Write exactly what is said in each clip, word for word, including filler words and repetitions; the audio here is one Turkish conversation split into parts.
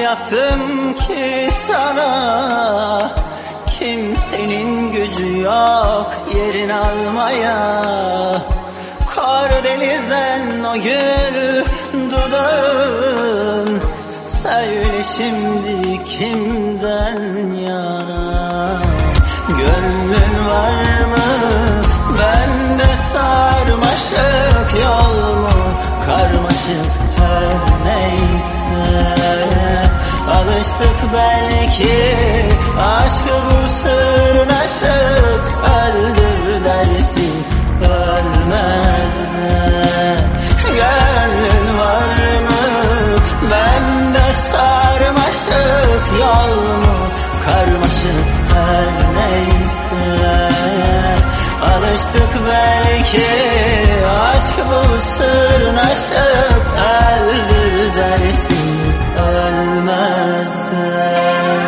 yaptım ki sana? Kimsenin gücü yok yerin almaya. Karadeniz'den o gül dudağın, söyle şimdi kimden yana? Gönlün var mı bende sarmaşık, yol mu karmaşık her neyse. Alıştık belki aşkı bu sırnaşık, öldür dersin ölmez de. Gönlün var mı bende sarmaşık, yol mu karmaşık her neyse. Alıştık belki aşk bu sırnaşık, öldür dersin ölmez de.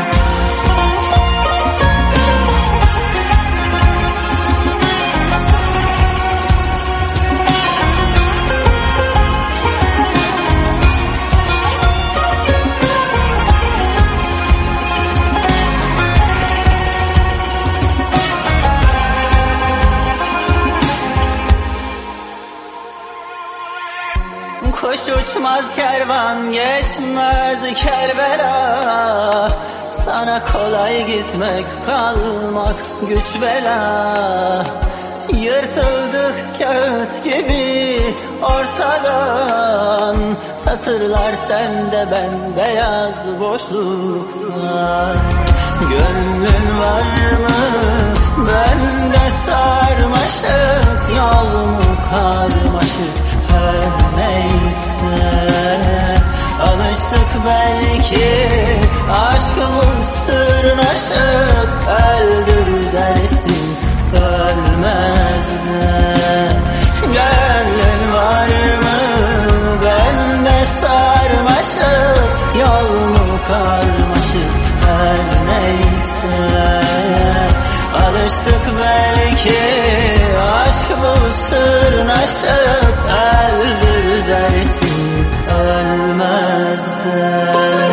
Kuş uçmaz, kervan geçmez Kerbela. Sana kolay gitmek, kalmak güç bela. Yırtıldık kağıt gibi ortadan, satırlar sende ben beyaz boşlukta. Gönlün var mı bende sarmaşık, yol mu karmaşık her neyse. Alıştık belki aşkımın sırnaşık, öldür dersin ölmez de. Gönlün var mı bende sarmaşık, yol mu karmaşık her neyse. Alıştık belki aşk bu sırnaşık, öldür dersin ölmez de.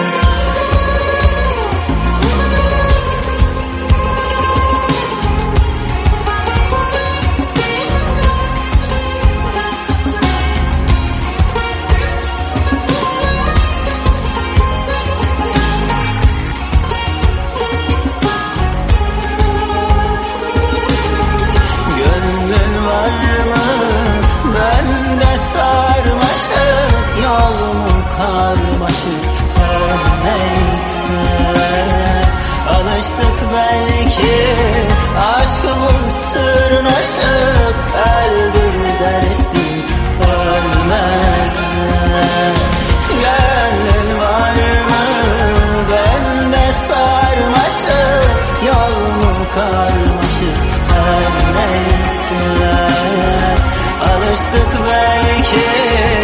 Karmaşık her neyse. Alıştık belki aşkımın sırnaşık, öldür dersin ölmez de. Gönlün var mı bende sarmaşık, yol mu karmaşık her neyse. Alıştık belki